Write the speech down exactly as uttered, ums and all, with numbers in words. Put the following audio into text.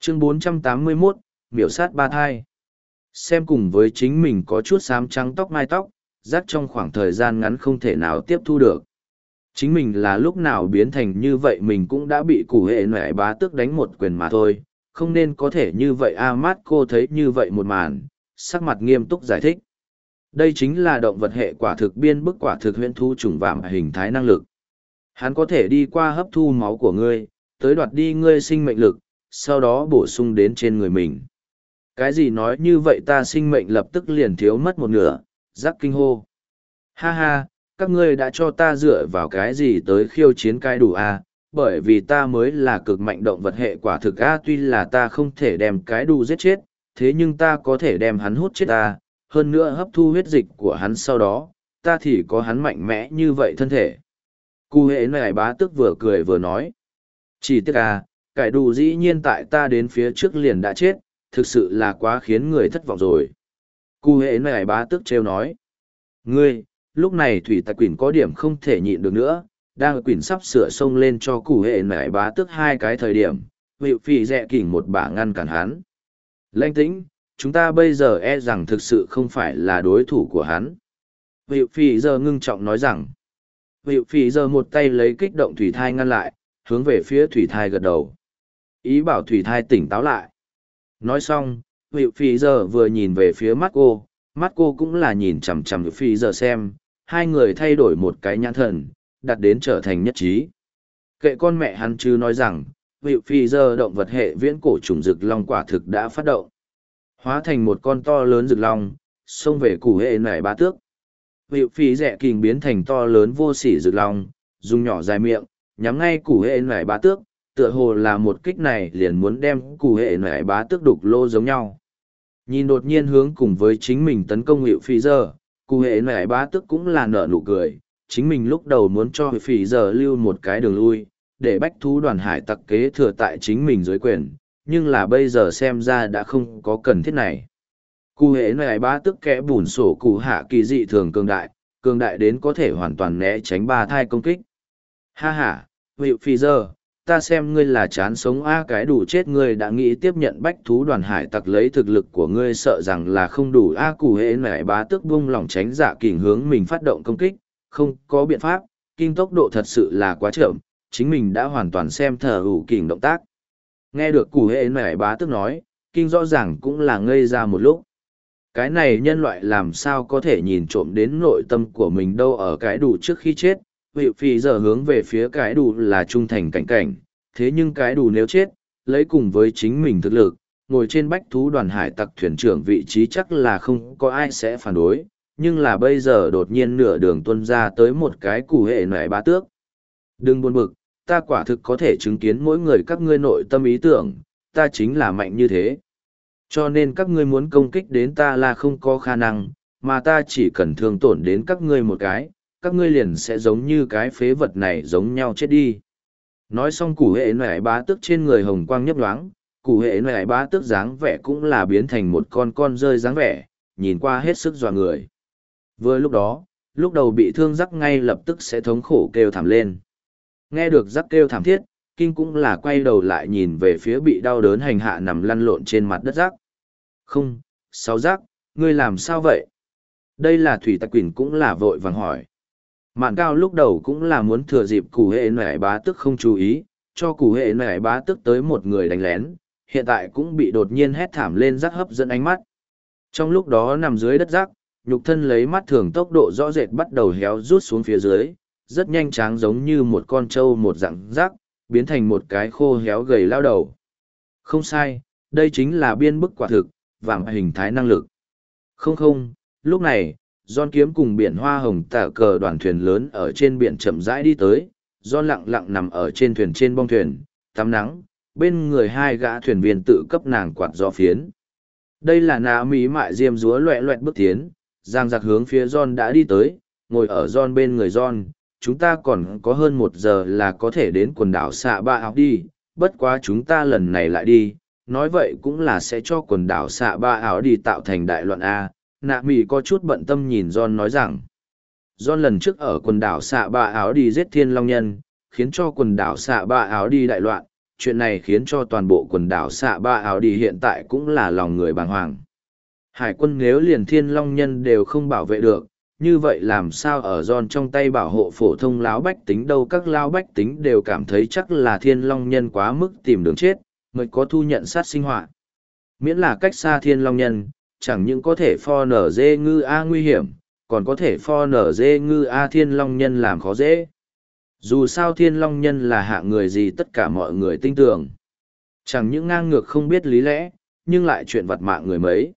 Chương bốn trăm tám mươi mốt, miểu sát ba thai. Xem cùng với chính mình có chút xám trắng tóc mai tóc, rắc trong khoảng thời gian ngắn không thể nào tiếp thu được. Chính mình là lúc nào biến thành như vậy mình cũng đã bị củ hệ nẻ bá tước đánh một quyền mà thôi, không nên có thể như vậy a mát cô thấy như vậy một màn, sắc mặt nghiêm túc giải thích. Đây chính là động vật hệ quả thực biên bức quả thực huyễn thu trùng vạm hình thái năng lực. Hắn có thể đi qua hấp thu máu của ngươi, tới đoạt đi ngươi sinh mệnh lực, sau đó bổ sung đến trên người mình. Cái gì nói như vậy ta sinh mệnh lập tức liền thiếu mất một nửa, rắc kinh hô. Ha ha, các ngươi đã cho ta dựa vào cái gì tới khiêu chiến cái đủ a? Bởi vì ta mới là cực mạnh động vật hệ quả thực a, tuy là ta không thể đem cái đủ giết chết, thế nhưng ta có thể đem hắn hút chết ta, hơn nữa hấp thu huyết dịch của hắn sau đó, ta thì có hắn mạnh mẽ như vậy thân thể. Cụ hệ này bá tức vừa cười vừa nói. Chỉ tiếc à, cải đủ dĩ nhiên tại ta đến phía trước liền đã chết, thực sự là quá khiến người thất vọng rồi. Cụ hệ này bá tức trêu nói. Ngươi, lúc này thủy tặc quỷ có điểm không thể nhịn được nữa, đang quỷ sắp sửa xông lên cho cụ hệ này bá tức hai cái thời điểm, hiệu phì dẹ kỉnh một bả ngăn cản hắn. Lãnh tĩnh, chúng ta bây giờ e rằng thực sự không phải là đối thủ của hắn. Hiệu phì giờ ngưng trọng nói rằng, hiệu phì giờ một tay lấy kích động thủy thai ngăn lại, hướng về phía thủy thai gật đầu. Ý bảo thủy thai tỉnh táo lại. Nói xong, hiệu phì giờ vừa nhìn về phía mắt cô, mắt cô cũng là nhìn chằm chằm hiệu phì giờ xem, hai người thay đổi một cái nhãn thần, đặt đến trở thành nhất trí. Kệ con mẹ hắn chứ nói rằng, hiệu phì giờ động vật hệ viễn cổ trùng rực long quả thực đã phát động. Hóa thành một con to lớn rực long, xông về củ hệ nải bá tước. Hiệu phì rẻ kình biến thành to lớn vô sỉ rực long, dùng nhỏ dài miệng, nhắm ngay củ hệ nải bá tước, tựa hồ là một kích này liền muốn đem củ hệ nải bá tước đục lô giống nhau. Nhìn đột nhiên hướng cùng với chính mình tấn công hiệu phì giờ, củ hệ nải bá tước cũng là nở nụ cười, chính mình lúc đầu muốn cho hiệu phì giờ lưu một cái đường lui, để bách thú đoàn hải tặc kế thừa tại chính mình dưới quyền, nhưng là bây giờ xem ra đã không có cần thiết này. Cụ hệ này bá tức kẽ bùn sổ cụ hạ kỳ dị thường cường đại, cường đại đến có thể hoàn toàn né tránh ba thai công kích. Ha ha, hiệu phi giờ, ta xem ngươi là chán sống a cái đủ chết ngươi đã nghĩ tiếp nhận bách thú đoàn hải tặc lấy thực lực của ngươi sợ rằng là không đủ a cụ hệ này bá tức buông lỏng tránh dạ kình hướng mình phát động công kích, không có biện pháp, kinh tốc độ thật sự là quá chậm, chính mình đã hoàn toàn xem thờ hữu kình động tác. Nghe được cụ hệ nẻ bá tức nói, kinh rõ ràng cũng là ngây ra một lúc. Cái này nhân loại làm sao có thể nhìn trộm đến nội tâm của mình đâu ở cái đủ trước khi chết, hiệu phi giờ hướng về phía cái đủ là trung thành cảnh cảnh, thế nhưng cái đủ nếu chết, lấy cùng với chính mình thực lực, ngồi trên bách thú đoàn hải tặc thuyền trưởng vị trí chắc là không có ai sẽ phản đối, nhưng là bây giờ đột nhiên nửa đường tuân ra tới một cái cụ hệ nẻ bá tước. Đừng buồn bực, ta quả thực có thể chứng kiến mỗi người các ngươi nội tâm ý tưởng, ta chính là mạnh như thế. Cho nên các ngươi muốn công kích đến ta là không có khả năng, mà ta chỉ cần thương tổn đến các ngươi một cái, các ngươi liền sẽ giống như cái phế vật này giống nhau chết đi. Nói xong củ hệ nẻ bá tước trên người hồng quang nhấp nhoáng, củ hệ nẻ bá tước dáng vẻ cũng là biến thành một con con rơi dáng vẻ, nhìn qua hết sức dọa người. Vừa lúc đó, lúc đầu bị thương rắc ngay lập tức sẽ thống khổ kêu thảm lên. Nghe được rắc kêu thảm thiết, kinh cũng là quay đầu lại nhìn về phía bị đau đớn hành hạ nằm lăn lộn trên mặt đất rắc. Không, sáu rắc, ngươi làm sao vậy? Đây là thủy tặc quỷ cũng là vội vàng hỏi. Mạn cao lúc đầu cũng là muốn thừa dịp củ hệ nẻ bá tức không chú ý, cho củ hệ nẻ bá tức tới một người đánh lén, hiện tại cũng bị đột nhiên hét thảm lên rắc hấp dẫn ánh mắt. Trong lúc đó nằm dưới đất rắc, nhục thân lấy mắt thường tốc độ rõ rệt bắt đầu héo rút xuống phía dưới, rất nhanh tráng giống như một con trâu một dạng rác, biến thành một cái khô héo gầy lao đầu. Không sai, đây chính là biên bức quả thực, vàng hình thái năng lực. Không không, lúc này, John kiếm cùng biển hoa hồng tả cờ đoàn thuyền lớn ở trên biển chậm rãi đi tới, John lặng lặng nằm ở trên thuyền trên bong thuyền, tắm nắng, bên người hai gã thuyền viên tự cấp nàng quạt gió phiến. Đây là nạ mỹ mại diêm rúa loẹ loẹt bước tiến, giang giặc hướng phía John đã đi tới, ngồi ở John bên người John. Chúng ta còn có hơn một giờ là có thể đến quần đảo xạ ba áo đi, bất quá chúng ta lần này lại đi, nói vậy cũng là sẽ cho quần đảo xạ ba áo đi tạo thành đại loạn A. Nạ mì có chút bận tâm nhìn John nói rằng, John lần trước ở quần đảo xạ ba áo đi giết thiên long nhân, khiến cho quần đảo xạ ba áo đi đại loạn, chuyện này khiến cho toàn bộ quần đảo xạ ba áo đi hiện tại cũng là lòng người bàng hoàng. Hải quân nếu liền thiên long nhân đều không bảo vệ được, như vậy làm sao ở giòn trong tay bảo hộ phổ thông lão bách tính đâu. Các lão bách tính đều cảm thấy chắc là thiên long nhân quá mức tìm đường chết, mới có thu nhận sát sinh hoạt. Miễn là cách xa thiên long nhân, chẳng những có thể pho nở dê ngư A nguy hiểm, còn có thể pho nở dê ngư A thiên long nhân làm khó dễ. Dù sao thiên long nhân là hạ người gì tất cả mọi người tin tưởng. Chẳng những ngang ngược không biết lý lẽ, nhưng lại chuyện vặt mạng người mấy.